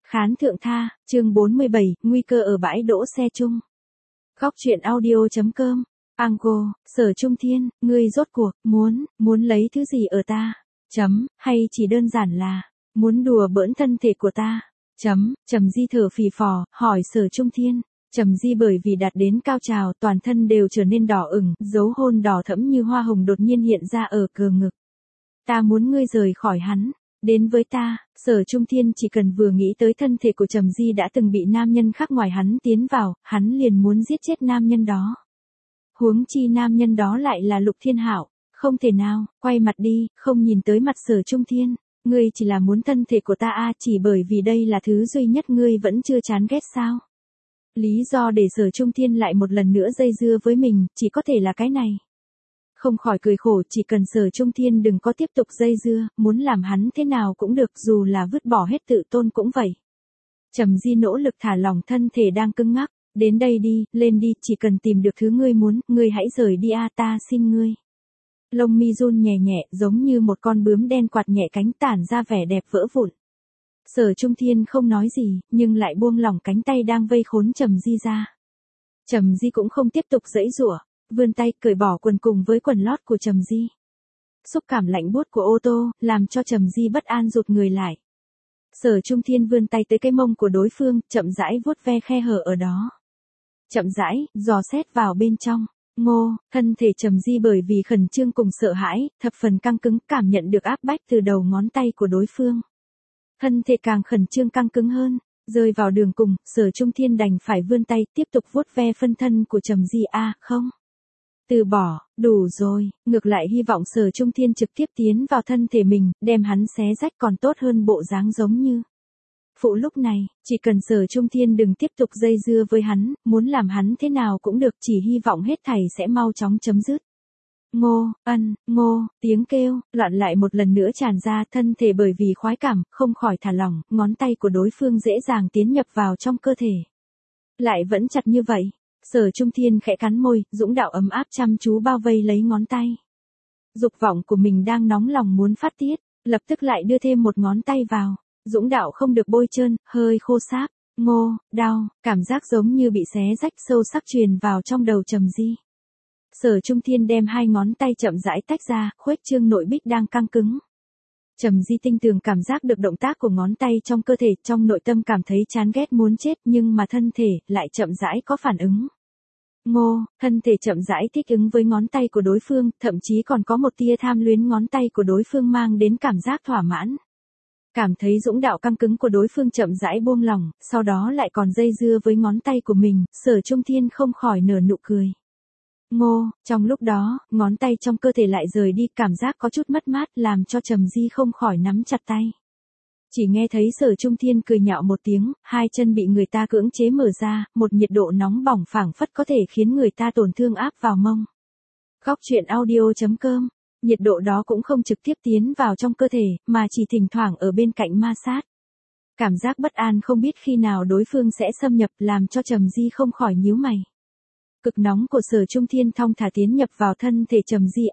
Khán thượng tha, chương 47, nguy cơ ở bãi đỗ xe chung. Góc truyện audio.com. Ango, Sở Trung Thiên, ngươi rốt cuộc, muốn lấy thứ gì ở ta? Hay chỉ đơn giản là, muốn đùa bỡn thân thể của ta? Trầm Di thở phì phò, hỏi Sở Trung Thiên. Trầm Di bởi vì đạt đến cao trào, toàn thân đều trở nên đỏ ửng, dấu hôn đỏ thẫm như hoa hồng đột nhiên hiện ra ở cờ ngực. Ta muốn ngươi rời khỏi hắn. Đến với ta, Sở Trung Thiên chỉ cần vừa nghĩ tới thân thể của Trầm Di đã từng bị nam nhân khác ngoài hắn tiến vào, hắn liền muốn giết chết nam nhân đó. Huống chi nam nhân đó lại là Lục Thiên Hạo, không thể nào, quay mặt đi, không nhìn tới mặt Sở Trung Thiên, ngươi chỉ là muốn thân thể của ta chỉ bởi vì đây là thứ duy nhất ngươi vẫn chưa chán ghét sao? Lý do để Sở Trung Thiên lại một lần nữa dây dưa với mình, chỉ có thể là cái này. Không khỏi cười khổ, chỉ cần Sở Trung Thiên đừng có tiếp tục dây dưa, muốn làm hắn thế nào cũng được, dù là vứt bỏ hết tự tôn cũng vậy. Trầm Di nỗ lực thả lỏng thân thể đang cứng ngắc, đến đây đi, lên đi, chỉ cần tìm được thứ ngươi muốn, ngươi hãy rời đi ta xin ngươi. Lông mi run nhẹ nhẹ, giống như một con bướm đen quạt nhẹ cánh tản ra vẻ đẹp vỡ vụn. Sở Trung Thiên không nói gì, nhưng lại buông lỏng cánh tay đang vây khốn Trầm Di ra. Trầm Di cũng không tiếp tục giãy giụa, vươn tay cởi bỏ quần cùng với quần lót của Trầm Di. Xúc cảm lạnh buốt của ô tô, làm cho Trầm Di bất an rụt người lại. Sở Trung Thiên vươn tay tới cái mông của đối phương, chậm rãi vuốt ve khe hở ở đó. Chậm rãi, dò xét vào bên trong. Ngô, thân thể Trầm Di bởi vì khẩn trương cùng sợ hãi, thập phần căng cứng, cảm nhận được áp bách từ đầu ngón tay của đối phương. Thân thể càng khẩn trương căng cứng hơn, rơi vào đường cùng, Sở Trung Thiên đành phải vươn tay tiếp tục vuốt ve phân thân của Trầm Di không. Từ bỏ, đủ rồi, ngược lại hy vọng Sở Trung Thiên trực tiếp tiến vào thân thể mình, đem hắn xé rách còn tốt hơn bộ dáng giống như. Phụ lúc này, chỉ cần Sở Trung Thiên đừng tiếp tục dây dưa với hắn, muốn làm hắn thế nào cũng được, chỉ hy vọng hết thảy sẽ mau chóng chấm dứt. Ngô, tiếng kêu, loạn lại một lần nữa tràn ra, thân thể bởi vì khoái cảm, không khỏi thả lỏng, ngón tay của đối phương dễ dàng tiến nhập vào trong cơ thể. Lại vẫn chặt như vậy. Sở Trung Thiên khẽ cắn môi, dũng đạo ấm áp chăm chú bao vây lấy ngón tay. Dục vọng của mình đang nóng lòng muốn phát tiết, lập tức lại đưa thêm một ngón tay vào. Dũng đạo không được bôi trơn, hơi khô sáp. Đau, cảm giác giống như bị xé rách sâu sắc truyền vào trong đầu Trầm Di. Sở Trung Thiên đem hai ngón tay chậm rãi tách ra, khuếch trương nội bích đang căng cứng. Trầm Di tinh tường cảm giác được động tác của ngón tay trong cơ thể, trong nội tâm cảm thấy chán ghét muốn chết, nhưng mà thân thể lại chậm rãi có phản ứng. Thân thể chậm rãi thích ứng với ngón tay của đối phương, thậm chí còn có một tia tham luyến ngón tay của đối phương mang đến cảm giác thỏa mãn. Cảm thấy dũng đạo căng cứng của đối phương chậm rãi buông lỏng, sau đó lại còn dây dưa với ngón tay của mình, Sở Trung Thiên không khỏi nở nụ cười. Trong lúc đó, ngón tay trong cơ thể lại rời đi, cảm giác có chút mất mát làm cho Trầm Di không khỏi nắm chặt tay. Chỉ nghe thấy Sở Trung Thiên cười nhạo một tiếng, hai chân bị người ta cưỡng chế mở ra, một nhiệt độ nóng bỏng phảng phất có thể khiến người ta tổn thương áp vào mông. Góc truyện audio.com. Nhiệt độ đó cũng không trực tiếp tiến vào trong cơ thể, mà chỉ thỉnh thoảng ở bên cạnh ma sát. Cảm giác bất an không biết khi nào đối phương sẽ xâm nhập làm cho Trầm Di không khỏi nhíu mày. Cực nóng của Sở Trung Thiên thong thả tiến nhập vào thân thể Trầm Di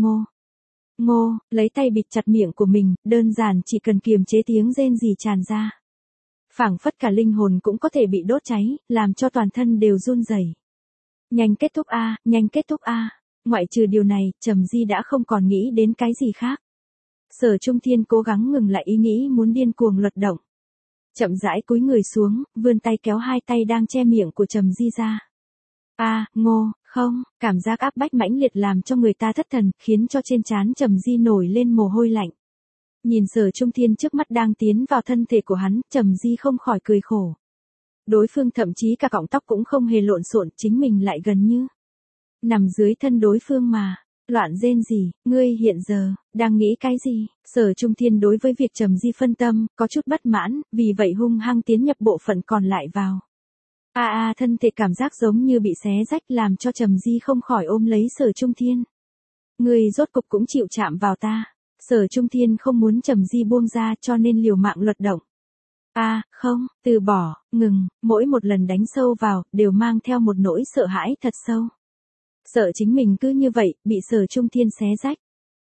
lấy tay bịt chặt miệng của mình, đơn giản chỉ cần kiềm chế tiếng rên rỉ tràn ra. Phảng phất cả linh hồn cũng có thể bị đốt cháy, làm cho toàn thân đều run rẩy. Nhanh kết thúc Ngoại trừ điều này, Trầm Di đã không còn nghĩ đến cái gì khác. Sở Trung Thiên cố gắng ngừng lại ý nghĩ muốn điên cuồng luật động. Chậm rãi cúi người xuống, vươn tay kéo hai tay đang che miệng của Trầm Di ra. Không, cảm giác áp bách mãnh liệt làm cho người ta thất thần, khiến cho trên trán Trầm Di nổi lên mồ hôi lạnh. Nhìn Sở Trung Thiên trước mắt đang tiến vào thân thể của hắn, Trầm Di không khỏi cười khổ. Đối phương thậm chí cả cọng tóc cũng không hề lộn xộn, chính mình lại gần như nằm dưới thân đối phương mà. Loạn rên gì, ngươi hiện giờ đang nghĩ cái gì? Sở Trung Thiên đối với việc Trầm Di phân tâm, có chút bất mãn, vì vậy hung hăng tiến nhập bộ phận còn lại vào. Thân thể cảm giác giống như bị xé rách làm cho Trầm Di không khỏi ôm lấy Sở Trung Thiên. Ngươi rốt cục cũng chịu chạm vào ta. Sở Trung Thiên không muốn Trầm Di buông ra cho nên liều mạng luật động. Không, từ bỏ, ngừng, mỗi một lần đánh sâu vào, đều mang theo một nỗi sợ hãi thật sâu. Sợ chính mình cứ như vậy, bị Sở Trung Thiên xé rách.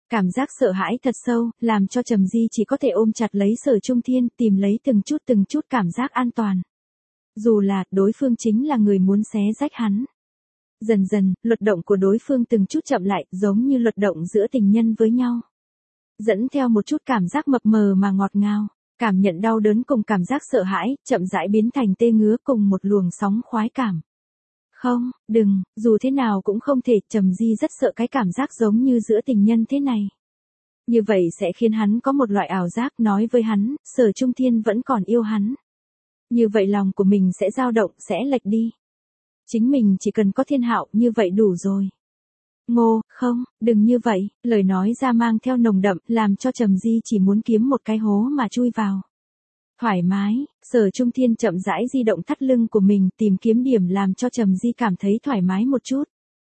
Cảm giác sợ hãi thật sâu, làm cho Trầm Di chỉ có thể ôm chặt lấy Sở Trung Thiên, tìm lấy từng chút cảm giác an toàn. Dù là, đối phương chính là người muốn xé rách hắn. Dần dần, luật động của đối phương từng chút chậm lại, giống như luật động giữa tình nhân với nhau. Dẫn theo một chút cảm giác mập mờ mà ngọt ngào, cảm nhận đau đớn cùng cảm giác sợ hãi, chậm rãi biến thành tê ngứa cùng một luồng sóng khoái cảm. Không, đừng, dù thế nào cũng không thể, Trầm Di rất sợ cái cảm giác giống như giữa tình nhân thế này. Như vậy sẽ khiến hắn có một loại ảo giác nói với hắn, Sở Trung Thiên vẫn còn yêu hắn. Như vậy lòng của mình sẽ dao động, sẽ lệch đi. Chính mình chỉ cần có Thiên Hạo, như vậy đủ rồi. Ngô, không, đừng như vậy, lời nói ra mang theo nồng đậm, làm cho Trầm Di chỉ muốn kiếm một cái hố mà chui vào. Thoải mái, Sở Trung Thiên chậm rãi di động thắt lưng của mình, tìm kiếm điểm làm cho Trầm Di cảm thấy thoải mái một chút.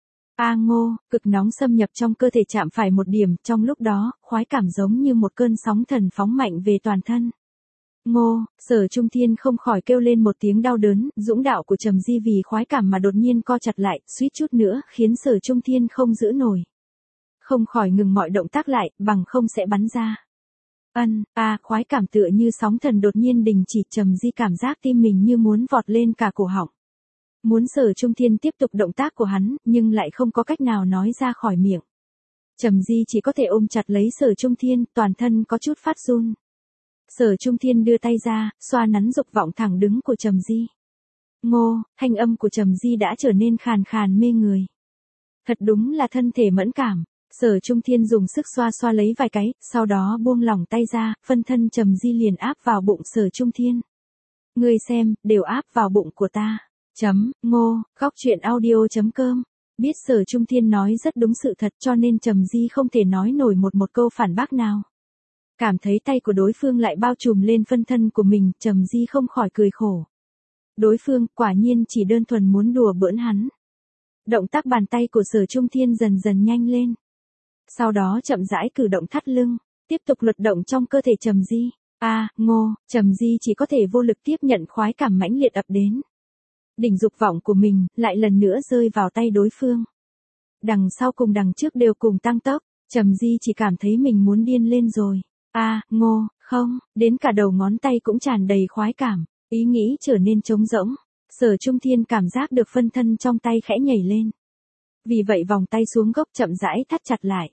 Ngô, cực nóng xâm nhập trong cơ thể chạm phải một điểm, trong lúc đó, khoái cảm giống như một cơn sóng thần phóng mạnh về toàn thân. Ngô, Sở Trung Thiên không khỏi kêu lên một tiếng đau đớn, dũng đạo của Trầm Di vì khoái cảm mà đột nhiên co chặt lại, suýt chút nữa, khiến Sở Trung Thiên không giữ nổi. Không khỏi ngừng mọi động tác lại, bằng không sẽ bắn ra. Khoái cảm tựa như sóng thần đột nhiên đình chỉ, Trầm Di cảm giác tim mình như muốn vọt lên cả cổ họng. Muốn Sở Trung Thiên tiếp tục động tác của hắn, nhưng lại không có cách nào nói ra khỏi miệng. Trầm Di chỉ có thể ôm chặt lấy Sở Trung Thiên, toàn thân có chút phát run. Sở Trung Thiên đưa tay ra, xoa nắn dục vọng thẳng đứng của Trầm Di. Ngô, thanh âm của Trầm Di đã trở nên khàn khàn mê người. Thật đúng là thân thể mẫn cảm. Sở Trung Thiên dùng sức xoa xoa lấy vài cái, sau đó buông lỏng tay ra, phân thân Trầm Di liền áp vào bụng Sở Trung Thiên. Ngươi xem, đều áp vào bụng của ta. Ngô, goctruyện audio.com. Biết Sở Trung Thiên nói rất đúng sự thật cho nên Trầm Di không thể nói nổi một câu phản bác nào. Cảm thấy tay của đối phương lại bao trùm lên phân thân của mình, Trầm Di không khỏi cười khổ. Đối phương quả nhiên chỉ đơn thuần muốn đùa bỡn hắn. Động tác bàn tay của Sở Trung Thiên dần dần nhanh lên. Sau đó chậm rãi cử động thắt lưng, tiếp tục luật động trong cơ thể Trầm Di. Ngô, Trầm Di chỉ có thể vô lực tiếp nhận khoái cảm mãnh liệt ập đến. Đỉnh dục vọng của mình, lại lần nữa rơi vào tay đối phương. Đằng sau cùng đằng trước đều cùng tăng tốc, Trầm Di chỉ cảm thấy mình muốn điên lên rồi. Ngô, không, đến cả đầu ngón tay cũng tràn đầy khoái cảm, ý nghĩ trở nên trống rỗng. Sở Trung Thiên cảm giác được phân thân trong tay khẽ nhảy lên. Vì vậy vòng tay xuống gốc chậm rãi thắt chặt lại.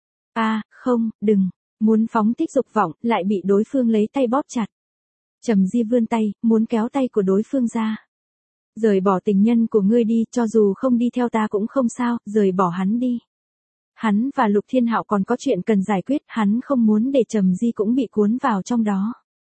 Không, đừng, muốn phóng thích dục vọng, lại bị đối phương lấy tay bóp chặt. Trầm Di vươn tay, muốn kéo tay của đối phương ra. Rời bỏ tình nhân của ngươi đi, cho dù không đi theo ta cũng không sao, rời bỏ hắn đi. Hắn và Lục Thiên Hạo còn có chuyện cần giải quyết, hắn không muốn để Trầm Di cũng bị cuốn vào trong đó.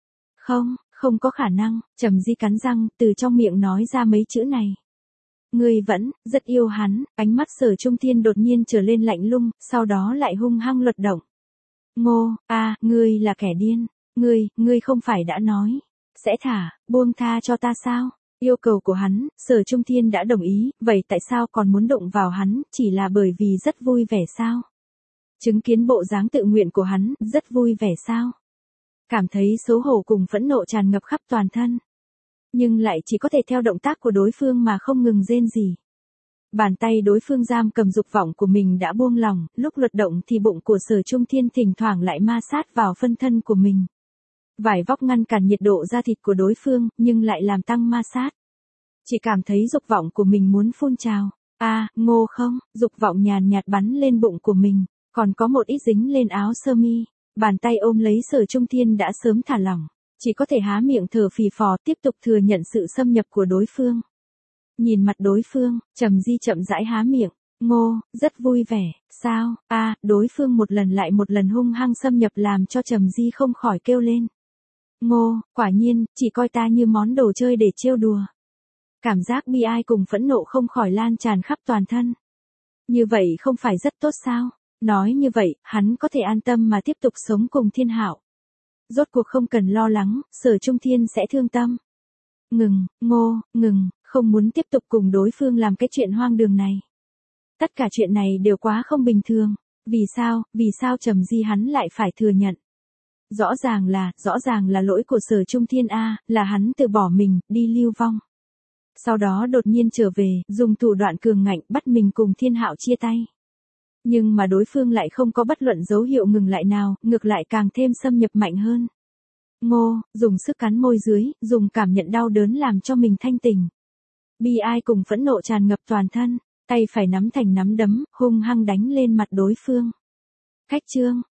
Không có khả năng, Trầm Di cắn răng, từ trong miệng nói ra mấy chữ này. Ngươi vẫn, rất yêu hắn, ánh mắt Sở Trung Thiên đột nhiên trở lên lạnh lùng, sau đó lại hung hăng luật động. Ngô, ngươi là kẻ điên, ngươi không phải đã nói, sẽ buông tha cho ta sao? Yêu cầu của hắn, Sở Trung Thiên đã đồng ý, vậy tại sao còn muốn động vào hắn, chỉ là bởi vì rất vui vẻ sao? Chứng kiến bộ dáng tự nguyện của hắn, rất vui vẻ sao? Cảm thấy xấu hổ cùng phẫn nộ tràn ngập khắp toàn thân. Nhưng lại chỉ có thể theo động tác của đối phương mà không ngừng rên rỉ. Bàn tay đối phương giam cầm dục vọng của mình đã buông lỏng, lúc luật động thì bụng của Sở Trung Thiên thỉnh thoảng lại ma sát vào phân thân của mình. Vải vóc ngăn cản nhiệt độ da thịt của đối phương, nhưng lại làm tăng ma sát. Chỉ cảm thấy dục vọng của mình muốn phun trào. Ngô không, dục vọng nhàn nhạt bắn lên bụng của mình, còn có một ít dính lên áo sơ mi. Bàn tay ôm lấy Sở Trung Thiên đã sớm thả lỏng, chỉ có thể há miệng thở phì phò tiếp tục thừa nhận sự xâm nhập của đối phương. Nhìn mặt đối phương, Trầm Di chậm rãi há miệng. Ngô, rất vui vẻ, sao? Đối phương một lần lại một lần hung hăng xâm nhập làm cho Trầm Di không khỏi kêu lên. Ngô, quả nhiên, chỉ coi ta như món đồ chơi để trêu đùa. Cảm giác bi ai cùng phẫn nộ không khỏi lan tràn khắp toàn thân. Như vậy không phải rất tốt sao? Nói như vậy, hắn có thể an tâm mà tiếp tục sống cùng Thiên Hạo. Rốt cuộc không cần lo lắng, Sở Trung Thiên sẽ thương tâm. Ngừng, Ngô, ngừng, không muốn tiếp tục cùng đối phương làm cái chuyện hoang đường này. Tất cả chuyện này đều quá không bình thường. Vì sao Trầm Di hắn lại phải thừa nhận? Rõ ràng là lỗi của Sở Trung Thiên là hắn từ bỏ mình, đi lưu vong. Sau đó đột nhiên trở về, dùng thủ đoạn cường ngạnh bắt mình cùng Thiên Hạo chia tay. Nhưng mà đối phương lại không có bất luận dấu hiệu ngừng lại nào, ngược lại càng thêm xâm nhập mạnh hơn. Ngô, dùng sức cắn môi dưới, dùng cảm nhận đau đớn làm cho mình thanh tỉnh. Bi ai cùng phẫn nộ tràn ngập toàn thân, tay phải nắm thành nắm đấm, hung hăng đánh lên mặt đối phương. Khách trương,